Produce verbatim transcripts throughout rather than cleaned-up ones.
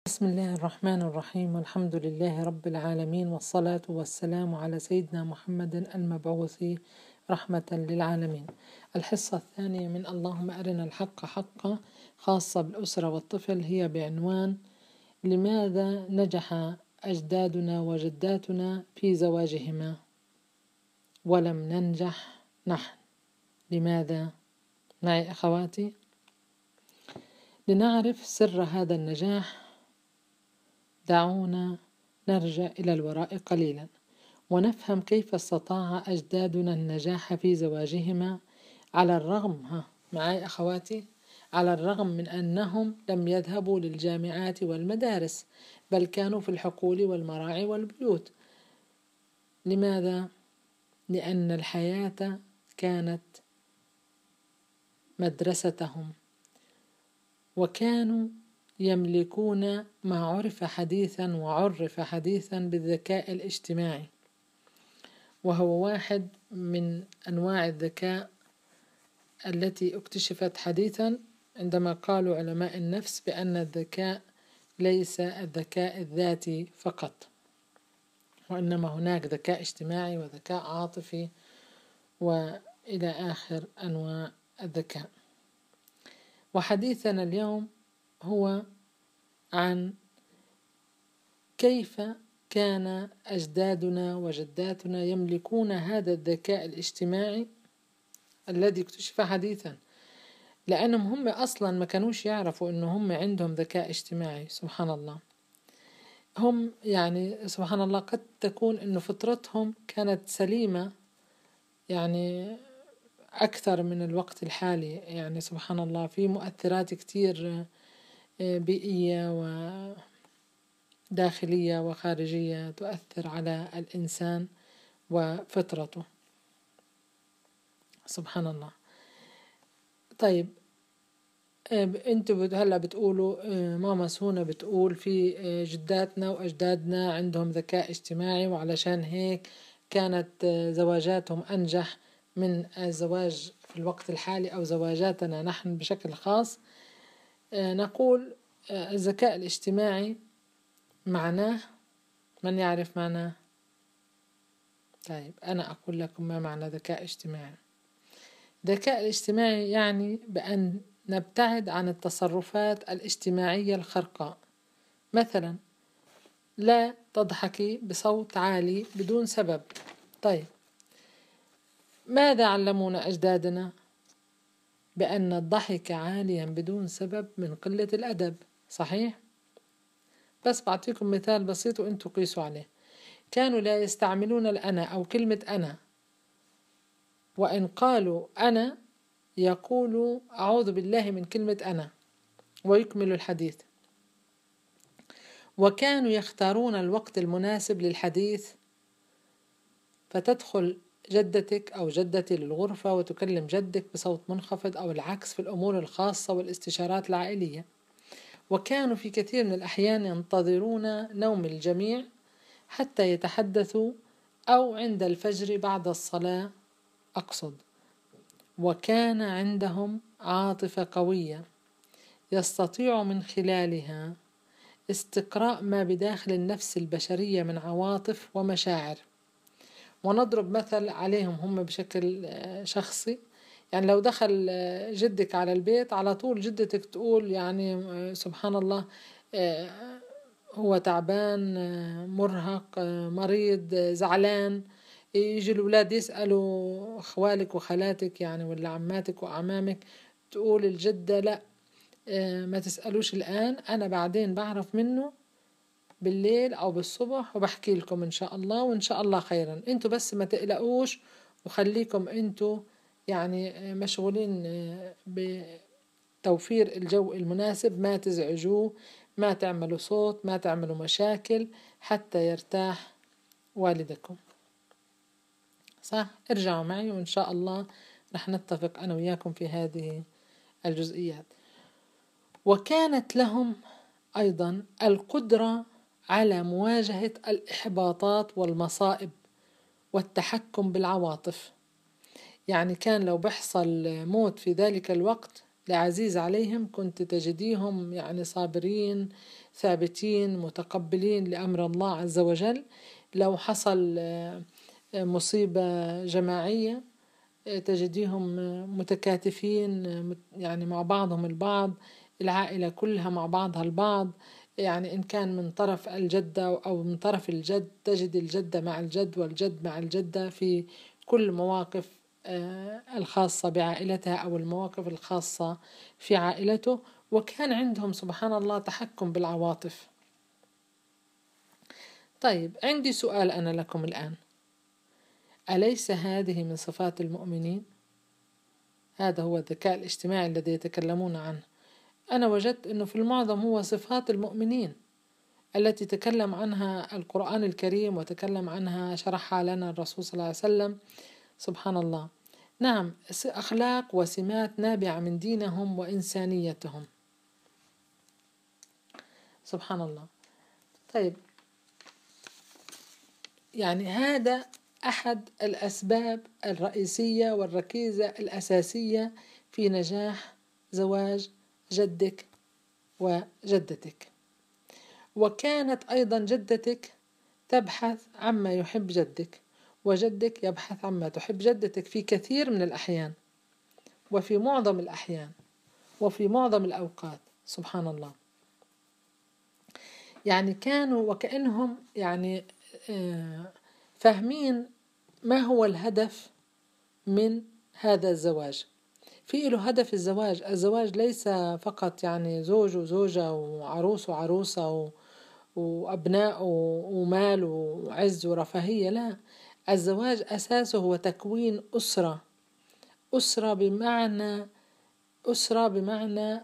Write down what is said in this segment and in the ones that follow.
بسم الله الرحمن الرحيم، والحمد لله رب العالمين، والصلاة والسلام على سيدنا محمد المبعوث رحمة للعالمين. الحصة الثانية من اللهم أرنا الحق حقا، خاصة بالأسرة والطفل، هي بعنوان: لماذا نجح أجدادنا وجداتنا في زواجهما ولم ننجح نحن؟ لماذا؟ معي أخواتي؟ لنعرف سر هذا النجاح دعونا نرجع إلى الوراء قليلا ونفهم كيف استطاع أجدادنا النجاح في زواجهما على الرغم ها معي أخواتي على الرغم من أنهم لم يذهبوا للجامعات والمدارس، بل كانوا في الحقول والمراعي والبيوت. لماذا؟ لأن الحياة كانت مدرستهم، وكانوا يملكون ما عرف حديثا وعرف حديثا بالذكاء الاجتماعي، وهو واحد من أنواع الذكاء التي اكتشفت حديثا عندما قالوا علماء النفس بأن الذكاء ليس الذكاء الذاتي فقط، وإنما هناك ذكاء اجتماعي وذكاء عاطفي وإلى آخر أنواع الذكاء. وحديثنا اليوم هو عن كيف كان أجدادنا وجداتنا يملكون هذا الذكاء الاجتماعي الذي اكتشف حديثا، لأنهم هم أصلا ما كانوش يعرفوا أنه هم عندهم ذكاء اجتماعي. سبحان الله، هم يعني سبحان الله قد تكون أنه فطرتهم كانت سليمة يعني أكثر من الوقت الحالي. يعني سبحان الله في مؤثرات كتير بيئية وداخلية وخارجية تؤثر على الإنسان وفطرته. سبحان الله. طيب انتوا هلا بتقولوا ماما سونا بتقول في جداتنا وأجدادنا عندهم ذكاء اجتماعي، وعلشان هيك كانت زواجاتهم أنجح من الزواج في الوقت الحالي أو زواجاتنا نحن بشكل خاص. نقول الذكاء الاجتماعي معناه، من يعرف معناه؟ طيب أنا أقول لكم ما معنى ذكاء اجتماعي. ذكاء الاجتماعي يعني بأن نبتعد عن التصرفات الاجتماعية الخرقاء. مثلا لا تضحكي بصوت عالي بدون سبب. طيب ماذا علمونا أجدادنا؟ بأن الضحك عاليا بدون سبب من قلة الأدب. صحيح؟ بس بعطيكم مثال بسيط وانتوا قيسوا عليه. كانوا لا يستعملون الأنا أو كلمة أنا، وإن قالوا أنا يقولوا أعوذ بالله من كلمة أنا ويكمل الحديث. وكانوا يختارون الوقت المناسب للحديث، فتدخل جدتك أو جدتي للغرفة وتكلم جدك بصوت منخفض، أو العكس في الأمور الخاصة والاستشارات العائلية. وكانوا في كثير من الأحيان ينتظرون نوم الجميع حتى يتحدثوا، أو عند الفجر بعد الصلاة أقصد. وكان عندهم عاطفة قوية يستطيع من خلالها استقراء ما بداخل النفس البشرية من عواطف ومشاعر. ونضرب مثل عليهم هم بشكل شخصي. يعني لو دخل جدك على البيت على طول جدتك تقول يعني سبحان الله هو تعبان، مرهق، مريض، زعلان. يجي الأولاد يسألوا أخوالك وخالاتك يعني ولا عماتك وأعمامك، تقول الجدة لا ما تسألوش الآن، أنا بعدين بعرف منه بالليل أو بالصبح وبحكي لكم إن شاء الله، وإن شاء الله خيرا، أنتوا بس ما تقلقوش وخليكم أنتوا يعني مشغولين بتوفير الجو المناسب، ما تزعجوه، ما تعملوا صوت، ما تعملوا مشاكل حتى يرتاح والدكم. صح؟ ارجعوا معي وإن شاء الله رح نتفق أنا وياكم في هذه الجزئيات. وكانت لهم أيضا القدرة على مواجهة الإحباطات والمصائب والتحكم بالعواطف. يعني كان لو بيحصل موت في ذلك الوقت لعزيز عليهم كنت تجديهم يعني صابرين ثابتين متقبلين لأمر الله عز وجل. لو حصل مصيبة جماعية تجديهم متكاتفين يعني مع بعضهم البعض، العائلة كلها مع بعضها البعض. يعني إن كان من طرف الجدة أو من طرف الجد تجد الجدة مع الجد والجد مع الجدة في كل مواقف الخاصة بعائلتها أو المواقف الخاصة في عائلته. وكان عندهم سبحان الله تحكم بالعواطف. طيب عندي سؤال أنا لكم الآن، أليس هذه من صفات المؤمنين؟ هذا هو الذكاء الاجتماعي الذي يتكلمون عنه. أنا وجدت أنه في المعظم هو صفات المؤمنين التي تكلم عنها القرآن الكريم وتكلم عنها شرحها لنا الرسول صلى الله عليه وسلم. سبحان الله. نعم، أخلاق وسمات نابعة من دينهم وإنسانيتهم. سبحان الله. طيب يعني هذا أحد الأسباب الرئيسية والركيزة الأساسية في نجاح زواج جدك وجدتك. وكانت أيضا جدتك تبحث عما يحب جدك، وجدك يبحث عما تحب جدتك في كثير من الأحيان، وفي معظم الأحيان، وفي معظم الأوقات. سبحان الله. يعني كانوا وكأنهم يعني فاهمين ما هو الهدف من هذا الزواج. في له هدف الزواج. الزواج ليس فقط يعني زوج وزوجة وعروس وعروسة وأبناء ومال وعز ورفاهية، لا، الزواج أساسه هو تكوين أسرة. أسرة بمعنى أسرة بمعنى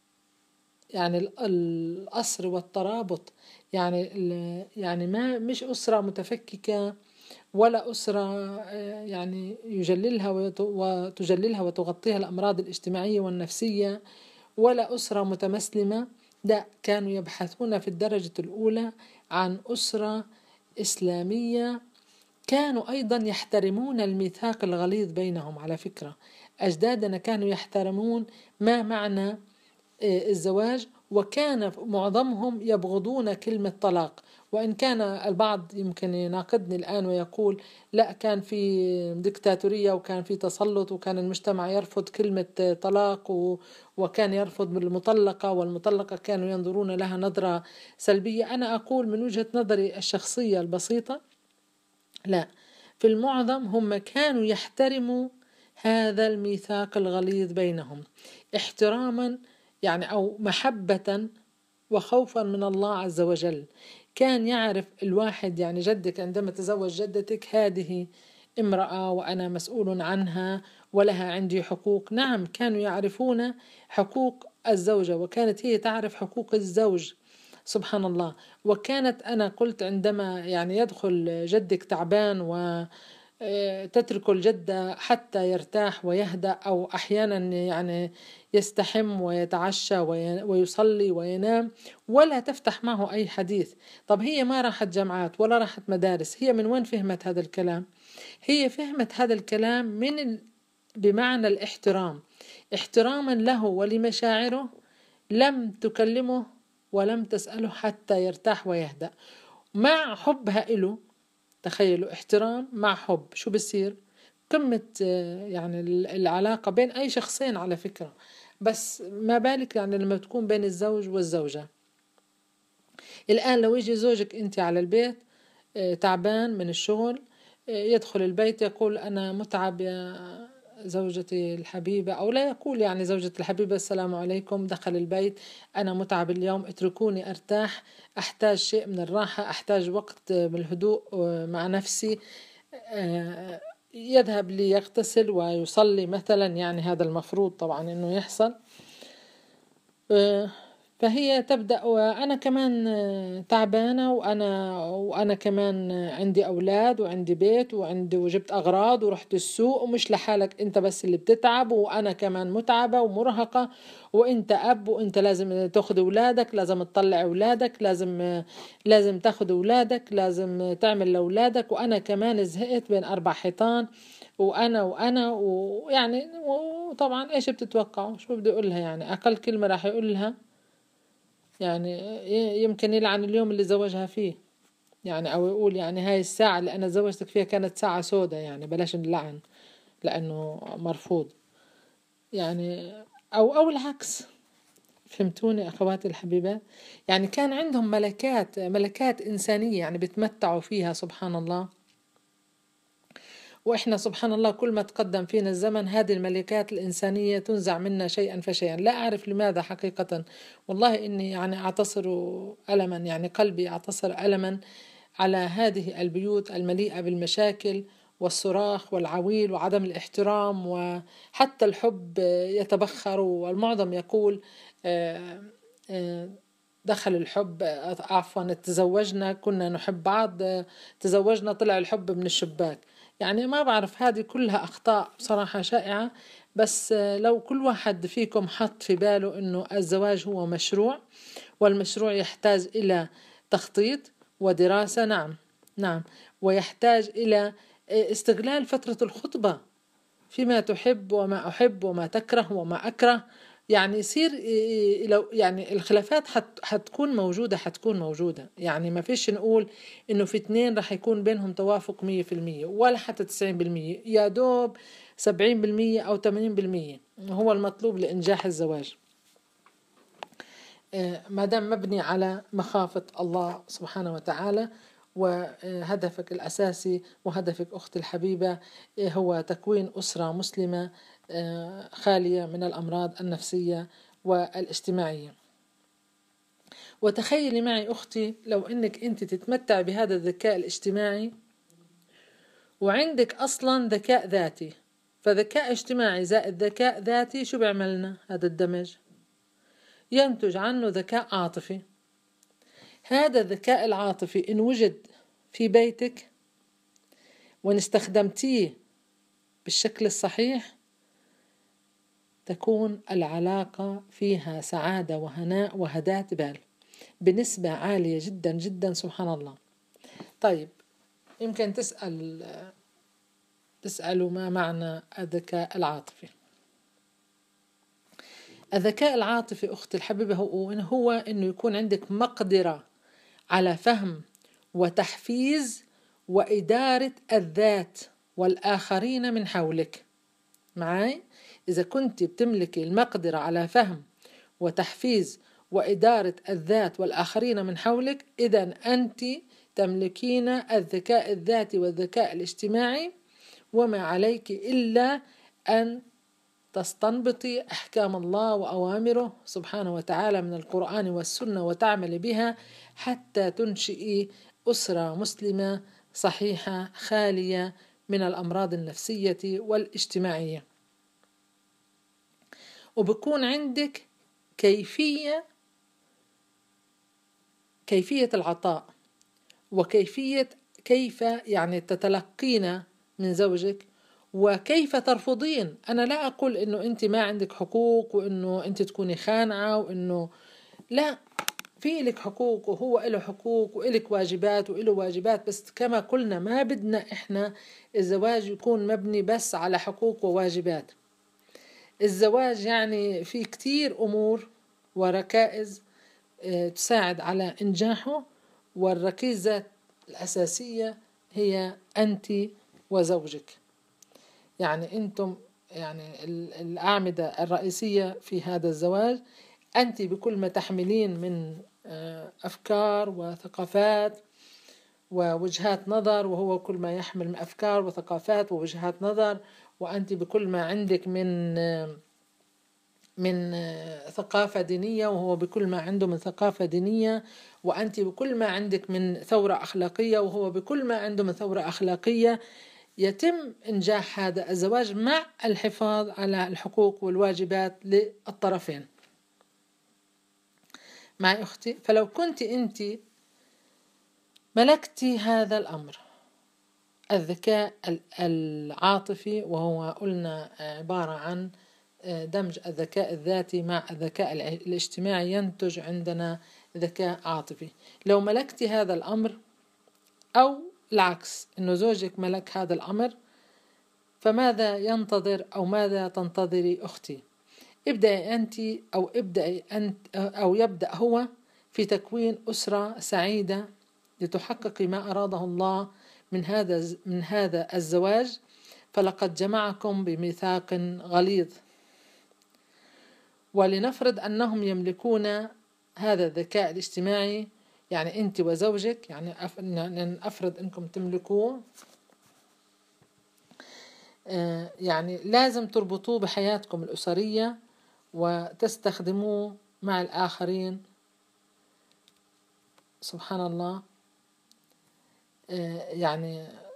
يعني الأسر والترابط. يعني يعني ما مش أسرة متفككة، ولا أسرة يعني يجللها وتجللها وتغطيها الأمراض الاجتماعية والنفسية، ولا أسرة متمسلمة. لا، كانوا يبحثون في الدرجة الأولى عن أسرة إسلامية. كانوا أيضا يحترمون الميثاق الغليظ بينهم. على فكرة أجدادنا كانوا يحترمون ما معنى الزواج، وكان معظمهم يبغضون كلمة طلاق. وإن كان البعض يمكن يناقضني الآن ويقول لا، كان في ديكتاتورية وكان في تسلط وكان المجتمع يرفض كلمة طلاق وكان يرفض المطلقة، والمطلقة كانوا ينظرون لها نظرة سلبية. أنا أقول من وجهة نظري الشخصية البسيطة، لا، في المعظم هم كانوا يحترموا هذا الميثاق الغليظ بينهم احتراما يعني أو محبة وخوفا من الله عز وجل. كان يعرف الواحد يعني جدك عندما تزوج جدتك هذه امرأة وأنا مسؤول عنها ولها عندي حقوق. نعم، كانوا يعرفون حقوق الزوجة وكانت هي تعرف حقوق الزوج. سبحان الله. وكانت أنا قلت عندما يعني يدخل جدك تعبان و تترك الجدة حتى يرتاح ويهدأ، أو أحيانا يعني يستحم ويتعشى ويصلي وينام، ولا تفتح معه أي حديث. طب هي ما راحت جامعات ولا راحت مدارس، هي من وين فهمت هذا الكلام؟ هي فهمت هذا الكلام من ال... بمعنى الاحترام، احتراما له ولمشاعره. لم تكلمه ولم تسأله حتى يرتاح ويهدأ مع حبها إله. تخيلوا، احترام مع حب، شو بصير؟ قمة يعني العلاقة بين أي شخصين على فكرة، بس ما بالك يعني لما تكون بين الزوج والزوجة. الآن لو يجي زوجك أنت على البيت تعبان من الشغل، يدخل البيت يقول أنا متعب يا زوجتي الحبيبة، أو لا يقول يعني زوجتي الحبيبة السلام عليكم، دخل البيت أنا متعب اليوم، اتركوني أرتاح، أحتاج شيء من الراحة، أحتاج وقت من الهدوء مع نفسي. يذهب ليغتسل ويصلي مثلا، يعني هذا المفروض طبعا أنه يحصل. فهي تبدأ وأنا كمان تعبانة، وأنا وأنا كمان عندي أولاد وعندي بيت وعندي وجبت أغراض ورحت السوق، ومش لحالك أنت بس اللي بتتعب، وأنا كمان متعبة ومرهقة، وأنت أب وأنت لازم تأخذ أولادك، لازم تطلع أولادك، لازم لازم تأخذ أولادك، لازم تعمل لأولادك، وأنا كمان زهقت بين أربع حيطان، وأنا وأنا ويعني وطبعا إيش بتتوقعوا شو بده يقولها؟ يعني أقل كلمة راح يقولها يعني يمكن يلعن اليوم اللي زوجها فيه، يعني أو يقول يعني هاي الساعة اللي أنا زوجتك فيها كانت ساعة سودة، يعني بلاش اللعن لأنه مرفوض يعني، أو أو العكس. فهمتوني أخواتي الحبيبات؟ يعني كان عندهم ملكات ملكات إنسانية يعني بتمتعوا فيها سبحان الله. وإحنا سبحان الله كل ما تقدم فينا الزمن هذه الملكات الإنسانية تنزع منا شيئا فشيئا، لا أعرف لماذا حقيقة. والله إني يعني أعتصر ألما، يعني قلبي أعتصر ألما على هذه البيوت المليئة بالمشاكل والصراخ والعويل وعدم الاحترام، وحتى الحب يتبخر. والمعظم يقول دخل الحب، عفوا تزوجنا كنا نحب بعض، تزوجنا طلع الحب من الشباك. يعني ما بعرف، هذه كلها أخطاء بصراحة شائعة. بس لو كل واحد فيكم حط في باله أنه الزواج هو مشروع، والمشروع يحتاج إلى تخطيط ودراسة، نعم نعم، ويحتاج إلى استغلال فترة الخطبة فيما تحب وما أحب وما تكره وما أكره. يعني يصير لو يعني الخلافات حت حتكون موجودة حتكون موجودة يعني ما فيش نقول إنه في اثنين رح يكون بينهم توافق مية في المية ولا حتى تسعين بالمية، يا دوب سبعين بالمية أو ثمانين بالمية هو المطلوب لإنجاح الزواج، ما دام مبني على مخافة الله سبحانه وتعالى. وهدفك الأساسي وهدفك أختي الحبيبة هو تكوين أسرة مسلمة خالية من الأمراض النفسية والاجتماعية. وتخيلي معي أختي لو أنك أنت تتمتع بهذا الذكاء الاجتماعي وعندك أصلا ذكاء ذاتي، فذكاء اجتماعي زائد ذكاء ذاتي شو بيعملنا؟ هذا الدمج ينتج عنه ذكاء عاطفي. هذا الذكاء العاطفي إن وجد في بيتك وإن استخدمتيه بالشكل الصحيح تكون العلاقة فيها سعادة وهناء وهداة بال بنسبة عالية جدا جدا سبحان الله. طيب يمكن تسأل تسألوا ما معنى الذكاء العاطفي؟ الذكاء العاطفي أختي الحبيبة هو هو إنه يكون عندك مقدرة على فهم وتحفيز وإدارة الذات والآخرين من حولك. معاي؟ إذا كنت بتملكي المقدرة على فهم وتحفيز وإدارة الذات والآخرين من حولك، إذن أنت تملكين الذكاء الذاتي والذكاء الاجتماعي، وما عليك إلا أن تستنبطي أحكام الله وأوامره سبحانه وتعالى من القرآن والسنة وتعمل بها حتى تنشئي أسرة مسلمة صحيحة خالية من الأمراض النفسية والاجتماعية. وبكون عندك كيفية كيفية العطاء وكيفية كيف يعني تتلقين من زوجك وكيف ترفضين. أنا لا أقول إنه أنت ما عندك حقوق وإنه أنت تكوني خانعة وإنه لا، في لك حقوق وهو له حقوق وإلك واجبات وإله واجبات، بس كما قلنا ما بدنا إحنا الزواج يكون مبني بس على حقوق وواجبات. الزواج يعني في كتير أمور وركائز تساعد على إنجاحه، والركيزة الأساسية هي أنت وزوجك. يعني أنتم يعني الأعمدة الرئيسية في هذا الزواج. أنت بكل ما تحملين من أفكار وثقافات ووجهات نظر، وهو كل ما يحمل من أفكار وثقافات ووجهات نظر، وأنت بكل ما عندك من من ثقافة دينية وهو بكل ما عنده من ثقافة دينية، وأنت بكل ما عندك من ثورة أخلاقية وهو بكل ما عنده من ثورة أخلاقية. يتم إنجاح هذا الزواج مع الحفاظ على الحقوق والواجبات للطرفين. معي أختي؟ فلو كنت أنت ملكتي هذا الأمر، الذكاء العاطفي، وهو قلنا عبارة عن دمج الذكاء الذاتي مع الذكاء الاجتماعي، ينتج عندنا ذكاء عاطفي. لو ملكتي هذا الأمر، أو العكس إنه زوجك ملك هذا الأمر، فماذا ينتظر أو ماذا تنتظري أختي؟ ابدأي أنت أو ابدأي أنت أو يبدأ هو في تكوين أسرة سعيدة لتحققي ما أراده الله من هذا من هذا الزواج، فلقد جمعكم بميثاق غليظ. ولنفرض أنهم يملكون هذا الذكاء الاجتماعي، يعني أنت وزوجك، يعني أفرض أنكم تملكوه، يعني لازم تربطوه بحياتكم الأسرية وتستخدموه مع الآخرين. سبحان الله، يعني